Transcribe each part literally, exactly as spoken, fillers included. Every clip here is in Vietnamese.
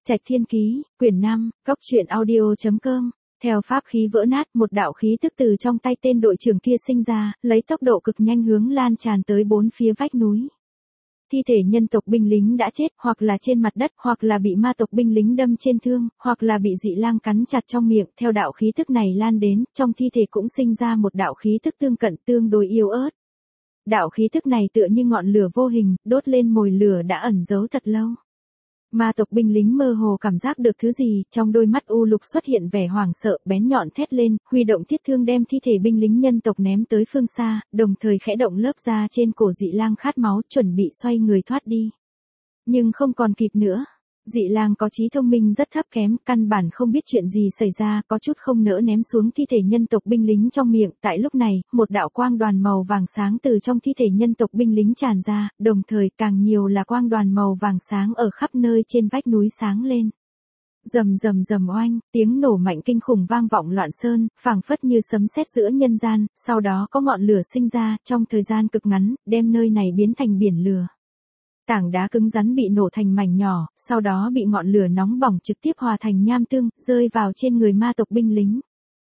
Trạch Thiên Ký, quyển năm, góc truyện audio chấm com. Theo pháp khí vỡ nát, một đạo khí tức từ trong tay tên đội trưởng kia sinh ra, lấy tốc độ cực nhanh hướng lan tràn tới bốn phía vách núi. Thi thể nhân tộc binh lính đã chết, hoặc là trên mặt đất, hoặc là bị ma tộc binh lính đâm trên thương, hoặc là bị dị lang cắn chặt trong miệng. Theo đạo khí tức này lan đến, trong thi thể cũng sinh ra một đạo khí tức tương cận tương đối yếu ớt. Đạo khí tức này tựa như ngọn lửa vô hình, đốt lên mồi lửa đã ẩn giấu thật lâu. Ma tộc binh lính mơ hồ cảm giác được thứ gì, trong đôi mắt u lục xuất hiện vẻ hoảng sợ, bén nhọn thét lên, huy động thiết thương đem thi thể binh lính nhân tộc ném tới phương xa, đồng thời khẽ động lớp da trên cổ dị lang khát máu, chuẩn bị xoay người thoát đi. Nhưng không còn kịp nữa. Dị lang có trí thông minh rất thấp kém, căn bản không biết chuyện gì xảy ra, có chút không nỡ ném xuống thi thể nhân tộc binh lính trong miệng. Tại lúc này, một đạo quang đoàn màu vàng sáng từ trong thi thể nhân tộc binh lính tràn ra, đồng thời càng nhiều là quang đoàn màu vàng sáng ở khắp nơi trên vách núi sáng lên. Rầm rầm rầm oanh, tiếng nổ mạnh kinh khủng vang vọng loạn sơn, phảng phất như sấm sét giữa nhân gian, sau đó có ngọn lửa sinh ra, trong thời gian cực ngắn, đem nơi này biến thành biển lửa. Tảng đá cứng rắn bị nổ thành mảnh nhỏ, sau đó bị ngọn lửa nóng bỏng trực tiếp hòa thành nham tương, rơi vào trên người ma tộc binh lính.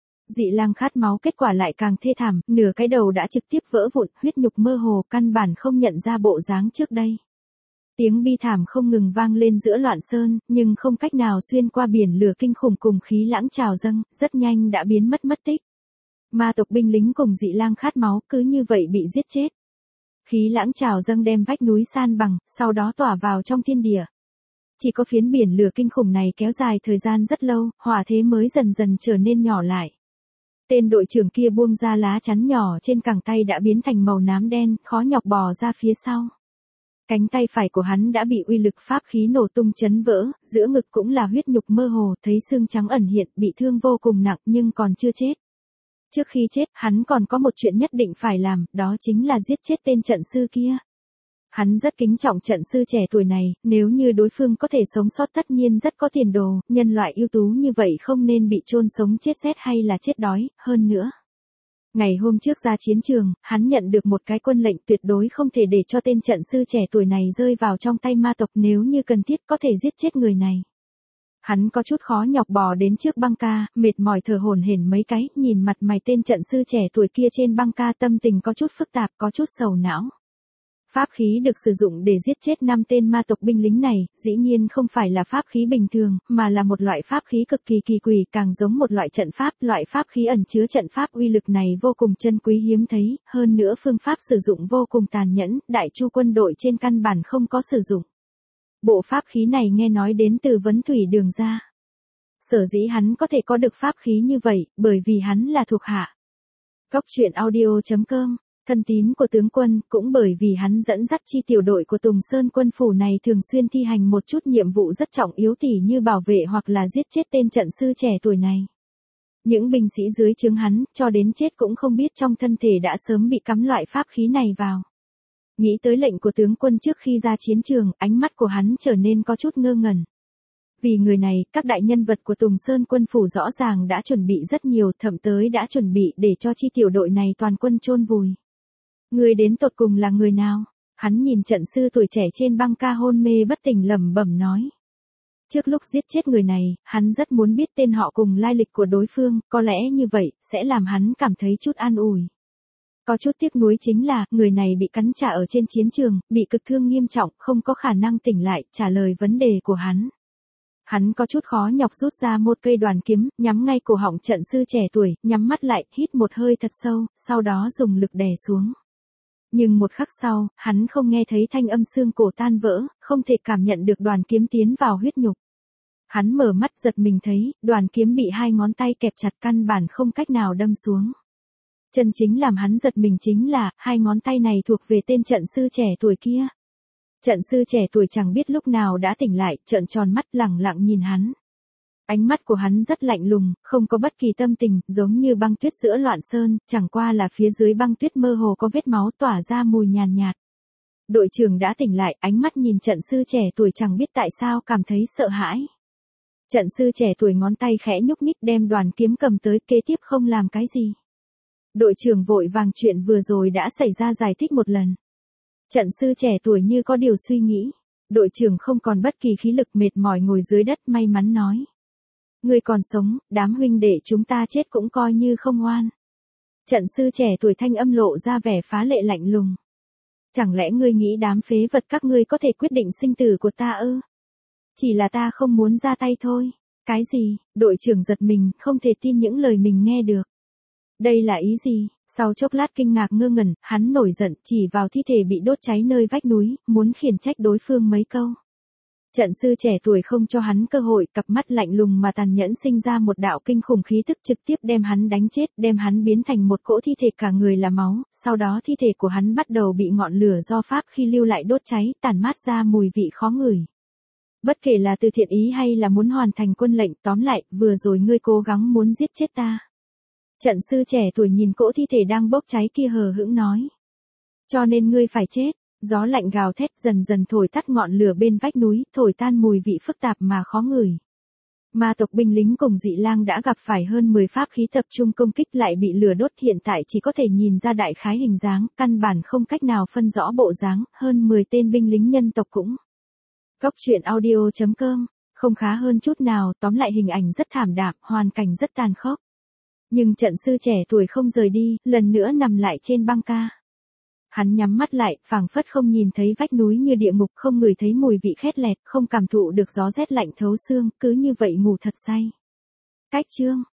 Dị lang khát máu kết quả lại càng thê thảm, nửa cái đầu đã trực tiếp vỡ vụn, huyết nhục mơ hồ, căn bản không nhận ra bộ dáng trước đây. Tiếng bi thảm không ngừng vang lên giữa loạn sơn, nhưng không cách nào xuyên qua biển lửa kinh khủng cùng khí lãng trào dâng, rất nhanh đã biến mất mất tích. Ma tộc binh lính cùng dị lang khát máu cứ như vậy bị giết chết. Khí lãng trào dâng đem vách núi san bằng, sau đó tỏa vào trong thiên địa. Chỉ có phiến biển lửa kinh khủng này kéo dài thời gian rất lâu, hỏa thế mới dần dần trở nên nhỏ lại. Tên đội trưởng kia buông ra lá chắn nhỏ trên cẳng tay đã biến thành màu nám đen, khó nhọc bò ra phía sau. Cánh tay phải của hắn đã bị uy lực pháp khí nổ tung chấn vỡ, giữa ngực cũng là huyết nhục mơ hồ, thấy xương trắng ẩn hiện, bị thương vô cùng nặng nhưng còn chưa chết. Trước khi chết, hắn còn có một chuyện nhất định phải làm, đó chính là giết chết tên trận sư kia. Hắn rất kính trọng trận sư trẻ tuổi này, nếu như đối phương có thể sống sót tất nhiên rất có tiền đồ, nhân loại ưu tú như vậy không nên bị chôn sống chết rét hay là chết đói, hơn nữa. Ngày hôm trước ra chiến trường, hắn nhận được một cái quân lệnh tuyệt đối không thể để cho tên trận sư trẻ tuổi này rơi vào trong tay ma tộc, nếu như cần thiết có thể giết chết người này. Hắn có chút khó nhọc bò đến trước băng ca, mệt mỏi thở hổn hển mấy cái, nhìn mặt mày tên trận sư trẻ tuổi kia trên băng ca, tâm tình có chút phức tạp, có chút sầu não. Pháp khí được sử dụng để giết chết năm tên ma tộc binh lính này, dĩ nhiên không phải là pháp khí bình thường, mà là một loại pháp khí cực kỳ kỳ quỷ, càng giống một loại trận pháp, loại pháp khí ẩn chứa trận pháp uy lực này vô cùng chân quý hiếm thấy, hơn nữa phương pháp sử dụng vô cùng tàn nhẫn, đại chu quân đội trên căn bản không có sử dụng. Bộ pháp khí này nghe nói đến từ Vấn Thủy Đường ra. Sở dĩ hắn có thể có được pháp khí như vậy, bởi vì hắn là thuộc hạ. Góc truyện audio chấm com, thân tín của tướng quân, cũng bởi vì hắn dẫn dắt chi tiểu đội của Tùng Sơn quân phủ này thường xuyên thi hành một chút nhiệm vụ rất trọng yếu tỉ như bảo vệ hoặc là giết chết tên trận sư trẻ tuổi này. Những binh sĩ dưới trướng hắn, cho đến chết cũng không biết trong thân thể đã sớm bị cắm loại pháp khí này vào. Nghĩ tới lệnh của tướng quân trước khi ra chiến trường, ánh mắt của hắn trở nên có chút ngơ ngẩn. Vì người này, các đại nhân vật của Tùng Sơn quân phủ rõ ràng đã chuẩn bị rất nhiều, thậm tới đã chuẩn bị để cho chi tiểu đội này toàn quân chôn vùi. Người đến tột cùng là người nào? Hắn nhìn trận sư tuổi trẻ trên băng ca hôn mê bất tỉnh lẩm bẩm nói. Trước lúc giết chết người này, hắn rất muốn biết tên họ cùng lai lịch của đối phương, có lẽ như vậy, sẽ làm hắn cảm thấy chút an ủi. Có chút tiếc nuối chính là, người này bị cắn trả ở trên chiến trường, bị cực thương nghiêm trọng, không có khả năng tỉnh lại, trả lời vấn đề của hắn. Hắn có chút khó nhọc rút ra một cây đoàn kiếm, nhắm ngay cổ họng trận sư trẻ tuổi, nhắm mắt lại, hít một hơi thật sâu, sau đó dùng lực đè xuống. Nhưng một khắc sau, hắn không nghe thấy thanh âm xương cổ tan vỡ, không thể cảm nhận được đoàn kiếm tiến vào huyết nhục. Hắn mở mắt giật mình thấy, đoàn kiếm bị hai ngón tay kẹp chặt căn bản không cách nào đâm xuống. Chân chính làm hắn giật mình chính là, hai ngón tay này thuộc về tên trận sư trẻ tuổi kia. Trận sư trẻ tuổi chẳng biết lúc nào đã tỉnh lại, trợn tròn mắt lẳng lặng nhìn hắn. Ánh mắt của hắn rất lạnh lùng, không có bất kỳ tâm tình, giống như băng tuyết giữa loạn sơn, chẳng qua là phía dưới băng tuyết mơ hồ có vết máu tỏa ra mùi nhàn nhạt. Đội trưởng đã tỉnh lại, ánh mắt nhìn trận sư trẻ tuổi chẳng biết tại sao cảm thấy sợ hãi. Trận sư trẻ tuổi ngón tay khẽ nhúc nhích đem đoàn kiếm cầm tới, kế tiếp không làm cái gì. Đội trưởng vội vàng chuyện vừa rồi đã xảy ra giải thích một lần. Trận sư trẻ tuổi như có điều suy nghĩ. Đội trưởng không còn bất kỳ khí lực, mệt mỏi ngồi dưới đất may mắn nói. Ngươi còn sống, đám huynh đệ chúng ta chết cũng coi như không oan. Trận sư trẻ tuổi thanh âm lộ ra vẻ phá lệ lạnh lùng. Chẳng lẽ ngươi nghĩ đám phế vật các ngươi có thể quyết định sinh tử của ta ư? Chỉ là ta không muốn ra tay thôi. Cái gì? Đội trưởng giật mình, không thể tin những lời mình nghe được. Đây là ý gì? Sau chốc lát kinh ngạc ngơ ngẩn, hắn nổi giận, chỉ vào thi thể bị đốt cháy nơi vách núi, muốn khiển trách đối phương mấy câu. Trận sư trẻ tuổi không cho hắn cơ hội, cặp mắt lạnh lùng mà tàn nhẫn sinh ra một đạo kinh khủng khí tức trực tiếp đem hắn đánh chết, đem hắn biến thành một cỗ thi thể cả người là máu, sau đó thi thể của hắn bắt đầu bị ngọn lửa do pháp khi lưu lại đốt cháy, tản mát ra mùi vị khó ngửi. Bất kể là từ thiện ý hay là muốn hoàn thành quân lệnh, tóm lại, vừa rồi ngươi cố gắng muốn giết chết ta. Trận sư trẻ tuổi nhìn cỗ thi thể đang bốc cháy kia hờ hững nói. Cho nên ngươi phải chết. Gió lạnh gào thét dần dần thổi tắt ngọn lửa bên vách núi, thổi tan mùi vị phức tạp mà khó ngửi. Ma tộc binh lính cùng dị lang đã gặp phải hơn mười pháp khí tập trung công kích lại bị lửa đốt, hiện tại chỉ có thể nhìn ra đại khái hình dáng, căn bản không cách nào phân rõ bộ dáng, hơn mười tên binh lính nhân tộc cũng. Góc truyện audio chấm com, không khá hơn chút nào, tóm lại hình ảnh rất thảm đạm, hoàn cảnh rất tàn khốc. Nhưng trận sư trẻ tuổi không rời đi, lần nữa nằm lại trên băng ca. Hắn nhắm mắt lại, phảng phất không nhìn thấy vách núi như địa ngục, không ngửi thấy mùi vị khét lẹt, không cảm thụ được gió rét lạnh thấu xương, cứ như vậy ngủ thật say. Cách chương